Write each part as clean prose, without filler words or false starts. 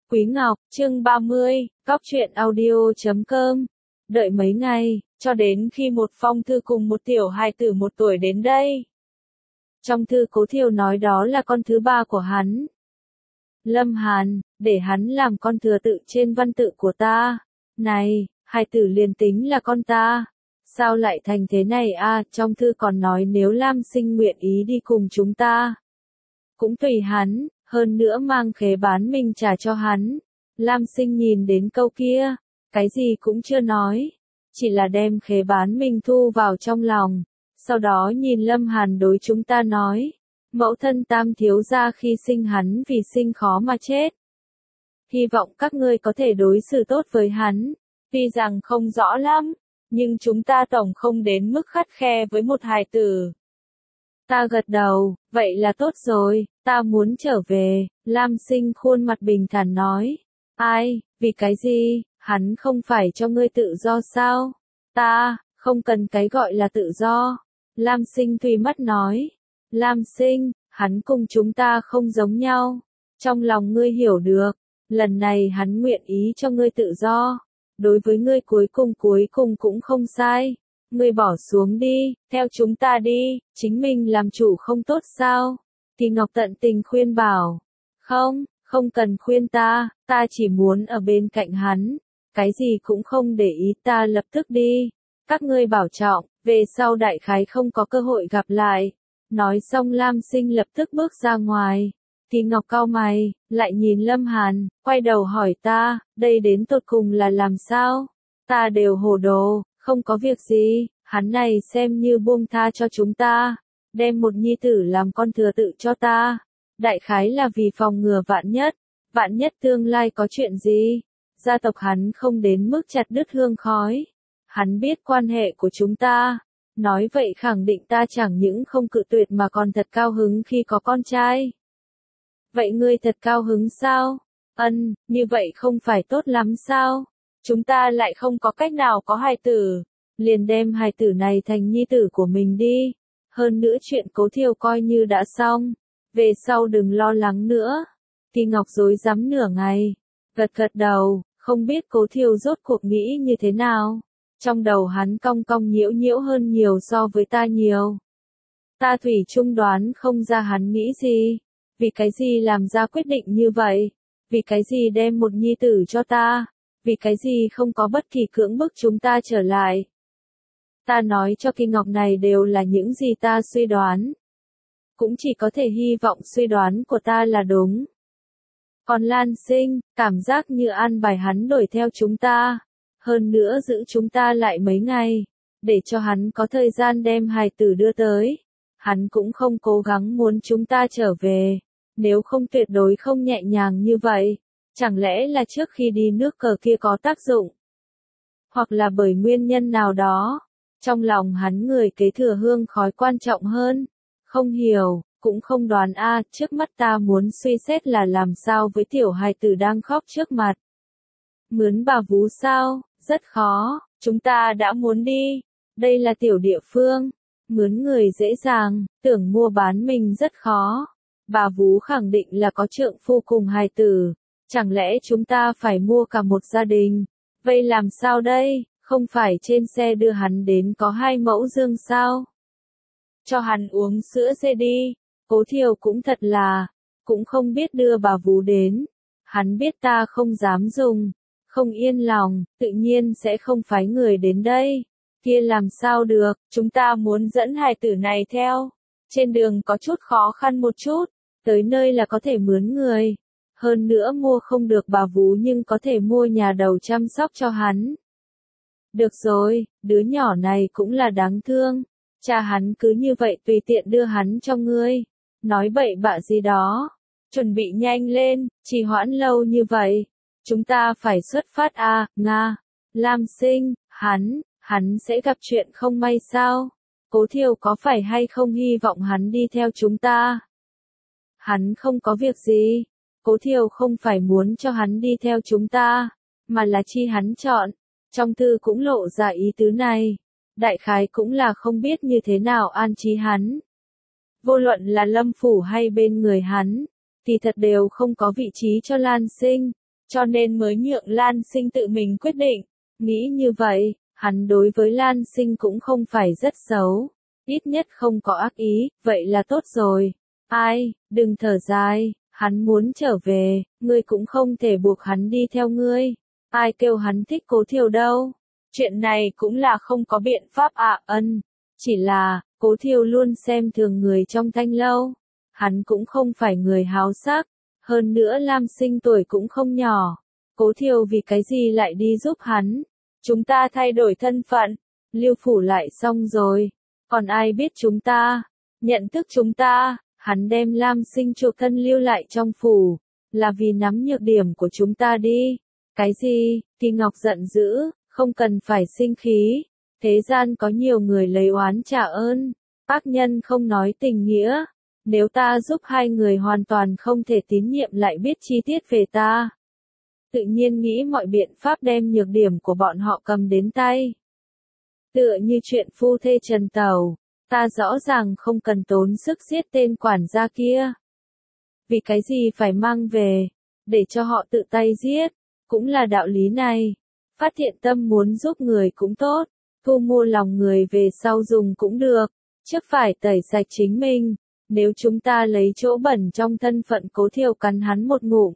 Quý Ngọc, chương 30, Cóc truyện audio.com. Đợi mấy ngày, cho đến khi một phong thư cùng một tiểu hài tử 1 tuổi đến đây. Trong thư Cố Thiều nói đó là con thứ 3 của hắn. Lâm Hàn, để hắn làm con thừa tự trên văn tự của ta. Này, hài tử liền tính là con ta. Sao lại thành thế này à, trong thư còn nói nếu Lam Sinh nguyện ý đi cùng chúng ta. Cũng tùy hắn, hơn nữa mang khế bán mình trả cho hắn. Lam Sinh nhìn đến câu kia, cái gì cũng chưa nói. Chỉ là đem khế bán mình thu vào trong lòng. Sau đó nhìn Lâm Hàn đối chúng ta nói. Mẫu thân Tam thiếu gia khi sinh hắn vì sinh khó mà chết. Hy vọng các ngươi có thể đối xử tốt với hắn. Tuy rằng không rõ lắm, nhưng chúng ta tổng không đến mức khắt khe với một hài tử. Ta gật đầu, vậy là tốt rồi, ta muốn trở về. Lam Sinh khuôn mặt bình thản nói. Ai, vì cái gì, hắn không phải cho ngươi tự do sao? Ta, không cần cái gọi là tự do. Lam Sinh tùy mắt nói. Lam Sinh, hắn cùng chúng ta không giống nhau. Trong lòng ngươi hiểu được, lần này hắn nguyện ý cho ngươi tự do. Đối với ngươi cuối cùng cũng không sai. Ngươi bỏ xuống đi, theo chúng ta đi, chính mình làm chủ không tốt sao? Kỳ Ngọc tận tình khuyên bảo. Không cần khuyên ta chỉ muốn ở bên cạnh hắn. Cái gì cũng không để ý, ta lập tức đi. Các ngươi bảo trọng, về sau đại khái không có cơ hội gặp lại. Nói xong Lam Sinh lập tức bước ra ngoài. Kỳ Ngọc cau mày, lại nhìn Lâm Hàn, quay đầu hỏi ta, đây đến tột cùng là làm sao? Ta đều hồ đồ, không có việc gì, hắn này xem như buông tha cho chúng ta, đem một nhi tử làm con thừa tự cho ta. Đại khái là vì phòng ngừa vạn nhất tương lai có chuyện gì, gia tộc hắn không đến mức chặt đứt hương khói. Hắn biết quan hệ của chúng ta, nói vậy khẳng định ta chẳng những không cự tuyệt mà còn thật cao hứng khi có con trai. Vậy ngươi thật cao hứng sao? Như vậy không phải tốt lắm sao? Chúng ta lại không có cách nào có hài tử, liền đem hài tử này thành nhi tử của mình đi. Hơn nữa chuyện Cố Thiều coi như đã xong, về sau đừng lo lắng nữa. Kỳ Ngọc rối rắm nửa ngày, gật đầu, không biết Cố Thiều rốt cuộc nghĩ như thế nào. Trong đầu hắn cong nhiễu hơn nhiều so với ta nhiều. Ta thủy chung đoán không ra hắn nghĩ gì. Vì cái gì làm ra quyết định như vậy? Vì cái gì đem một nhi tử cho ta? Vì cái gì không có bất kỳ cưỡng bức chúng ta trở lại? Ta nói cho Kỳ Ngọc này đều là những gì ta suy đoán. Cũng chỉ có thể hy vọng suy đoán của ta là đúng. Còn Lan Sinh, cảm giác như an bài hắn đuổi theo chúng ta. Hơn nữa giữ chúng ta lại mấy ngày, để cho hắn có thời gian đem hài tử đưa tới. Hắn cũng không cố gắng muốn chúng ta trở về. Nếu không tuyệt đối không nhẹ nhàng như vậy. Chẳng lẽ là trước khi đi nước cờ kia có tác dụng? Hoặc là bởi nguyên nhân nào đó? Trong lòng hắn người kế thừa hương khói quan trọng hơn. Không hiểu, cũng không đoán trước mắt ta muốn suy xét là làm sao với tiểu hài tử đang khóc trước mặt. Mướn bà vú sao? Rất khó, chúng ta đã muốn đi. Đây là tiểu địa phương. Mướn người dễ dàng, tưởng mua bán mình rất khó. Bà vú khẳng định là có trượng phu cùng hài tử. Chẳng lẽ chúng ta phải mua cả một gia đình? Vậy làm sao đây? Không phải trên xe đưa hắn đến có 2 mẫu dương sao? Cho hắn uống sữa dê đi. Cố Thiều cũng thật là, cũng không biết đưa bà vú đến. Hắn biết ta không dám dùng, không yên lòng, tự nhiên sẽ không phái người đến đây. Kia làm sao được, chúng ta muốn dẫn hài tử này theo. Trên đường có chút khó khăn một chút, tới nơi là có thể mướn người. Hơn nữa mua không được bà vú nhưng có thể mua nhà đầu chăm sóc cho hắn. Được rồi, đứa nhỏ này cũng là đáng thương. Cha hắn cứ như vậy tùy tiện đưa hắn cho ngươi. Nói bậy bạ gì đó. Chuẩn bị nhanh lên, trì hoãn lâu như vậy. Chúng ta phải xuất phát Nga. Lam Sinh, hắn sẽ gặp chuyện không may sao? Cố Thiều có phải hay không hy vọng hắn đi theo chúng ta? Hắn không có việc gì. Cố Thiều không phải muốn cho hắn đi theo chúng ta, mà là chi hắn chọn. Trong thư cũng lộ ra ý tứ này. Đại khái cũng là không biết như thế nào an trí hắn. Vô luận là Lâm Phủ hay bên người hắn, thì thật đều không có vị trí cho Lan Sinh. cho nên mới nhượng Lan Sinh tự mình quyết định. Nghĩ như vậy, hắn đối với Lan Sinh cũng không phải rất xấu, ít nhất không có ác ý, vậy là tốt rồi. Ai, đừng thở dài, hắn muốn trở về, ngươi cũng không thể buộc hắn đi theo ngươi. Ai kêu hắn thích Cố Thiều đâu. Chuyện này cũng là không có biện pháp ạ. Chỉ là, Cố Thiều luôn xem thường người trong Thanh lâu. Hắn cũng không phải người háo sắc, hơn nữa Lam Sinh tuổi cũng không nhỏ. Cố Thiều vì cái gì lại đi giúp hắn? Chúng ta thay đổi thân phận, lưu phủ lại xong rồi. Còn ai biết chúng ta? Nhận thức chúng ta, hắn đem Lam Sinh chuộc thân lưu lại trong phủ, là vì nắm nhược điểm của chúng ta đi. Cái gì? Kỳ Ngọc giận dữ, không cần phải sinh khí. Thế gian có nhiều người lấy oán trả ơn, ác nhân không nói tình nghĩa. Nếu ta giúp hai người hoàn toàn không thể tín nhiệm lại biết chi tiết về ta, tự nhiên nghĩ mọi biện pháp đem nhược điểm của bọn họ cầm đến tay. Tựa như chuyện phu thê Trần Tàu, ta rõ ràng không cần tốn sức giết tên quản gia kia. Vì cái gì phải mang về, để cho họ tự tay giết, cũng là đạo lý này. Phát hiện tâm muốn giúp người cũng tốt, thu mua lòng người về sau dùng cũng được, trước phải tẩy sạch chính mình. Nếu chúng ta lấy chỗ bẩn trong thân phận Cố Thiều cắn hắn một ngụm.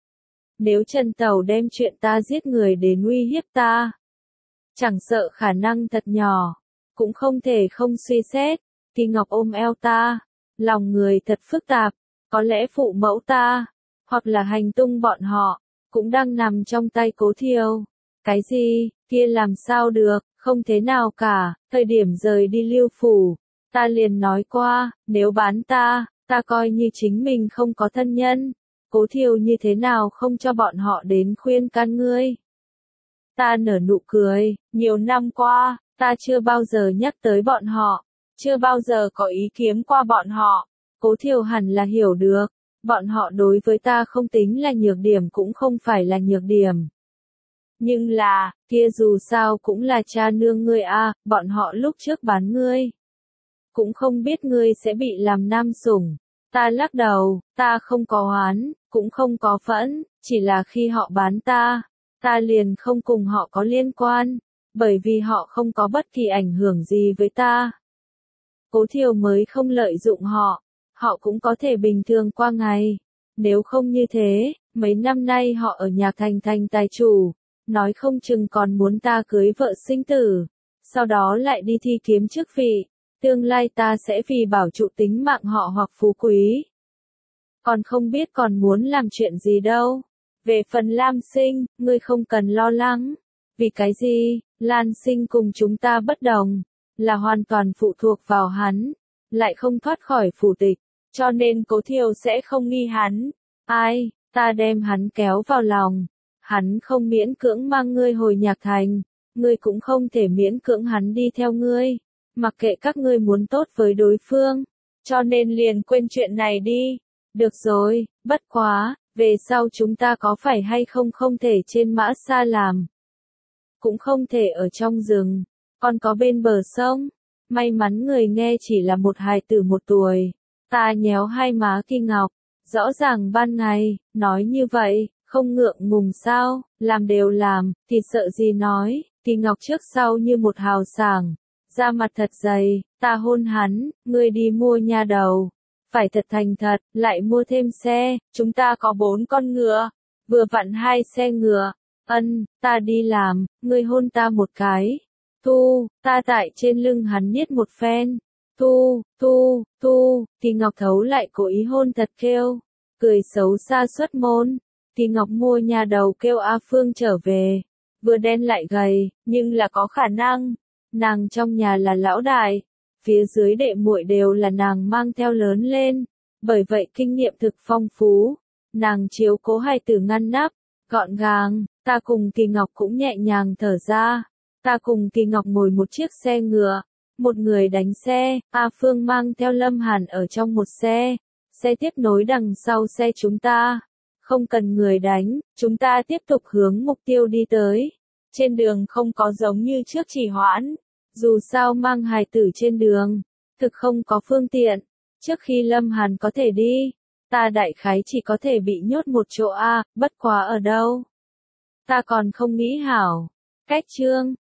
Nếu Trần Tàu đem chuyện ta giết người đến uy hiếp ta, chẳng sợ khả năng thật nhỏ, cũng không thể không suy xét. Kỳ Ngọc ôm eo ta, lòng người thật phức tạp, có lẽ phụ mẫu ta, hoặc là hành tung bọn họ, cũng đang nằm trong tay Cố Thiều. Cái gì, kia làm sao được, không thế nào cả, thời điểm rời đi lưu phủ, ta liền nói qua, nếu bán ta coi như chính mình không có thân nhân. Cố Thiều như thế nào không cho bọn họ đến khuyên can ngươi. Ta nở nụ cười, nhiều năm qua, ta chưa bao giờ nhắc tới bọn họ, chưa bao giờ có ý kiếm qua bọn họ. Cố Thiều hẳn là hiểu được, bọn họ đối với ta không tính là nhược điểm cũng không phải là nhược điểm. Nhưng là, kia dù sao cũng là cha nương ngươi a, bọn họ lúc trước bán ngươi, cũng không biết ngươi sẽ bị làm nam sủng. Ta lắc đầu, ta không có oán, cũng không có phẫn, chỉ là khi họ bán ta liền không cùng họ có liên quan, bởi vì họ không có bất kỳ ảnh hưởng gì với ta. Cố Thiều mới không lợi dụng họ cũng có thể bình thường qua ngày. Nếu không như thế, mấy năm nay họ ở Nhạc Thành thành tài chủ, nói không chừng còn muốn ta cưới vợ sinh tử, sau đó lại đi thi kiếm chức vị. Tương lai ta sẽ vì bảo trụ tính mạng họ hoặc phú quý. Còn không biết còn muốn làm chuyện gì đâu. Về phần Lam Sinh, ngươi không cần lo lắng. Vì cái gì, Lan Sinh cùng chúng ta bất đồng, là hoàn toàn phụ thuộc vào hắn, lại không thoát khỏi phủ tịch, cho nên Cố Thiều sẽ không nghi hắn. Ai, ta đem hắn kéo vào lòng. Hắn không miễn cưỡng mang ngươi hồi Nhạc Thành, ngươi cũng không thể miễn cưỡng hắn đi theo ngươi. Mặc kệ các ngươi muốn tốt với đối phương, cho nên liền quên chuyện này đi. Được rồi, bất quá, về sau chúng ta có phải hay không không thể trên mã xa làm. Cũng không thể ở trong rừng, còn có bên bờ sông. May mắn người nghe chỉ là một hài tử 1 tuổi. Ta nhéo hai má Kỳ Ngọc, rõ ràng ban ngày, nói như vậy, không ngượng ngùng sao, làm đều làm, thì sợ gì nói. Kỳ Ngọc trước sau như một hào sảng. Da mặt thật dày, ta hôn hắn, ngươi đi mua nha đầu. Phải thật thành thật, lại mua thêm xe, chúng ta có 4 con ngựa, vừa vặn 2 xe ngựa. Ta đi làm, ngươi hôn ta một cái. Ta tại trên lưng hắn niết một phen. Kỳ Ngọc thấu lại cố ý hôn thật kêu, cười xấu xa xuất môn. Kỳ Ngọc mua nha đầu kêu A Phương trở về, vừa đen lại gầy, nhưng là có khả năng. Nàng trong nhà là lão đại, phía dưới đệ muội đều là nàng mang theo lớn lên, bởi vậy kinh nghiệm thực phong phú. Nàng chiếu cố hài tử ngăn nắp, gọn gàng, ta cùng Kỳ Ngọc cũng nhẹ nhàng thở ra. Ta cùng Kỳ Ngọc ngồi một chiếc xe ngựa, một người đánh xe, A Phương mang theo Lâm Hàn ở trong một xe, xe tiếp nối đằng sau xe chúng ta. Không cần người đánh, chúng ta tiếp tục hướng mục tiêu đi tới. Trên đường không có giống như trước trì hoãn. Dù sao mang hài tử trên đường, thực không có phương tiện. Trước khi Lâm Hàn có thể đi, Ta đại khái chỉ có thể bị nhốt một chỗ a, bất quá ở đâu? Ta còn không nghĩ hảo. Cách chương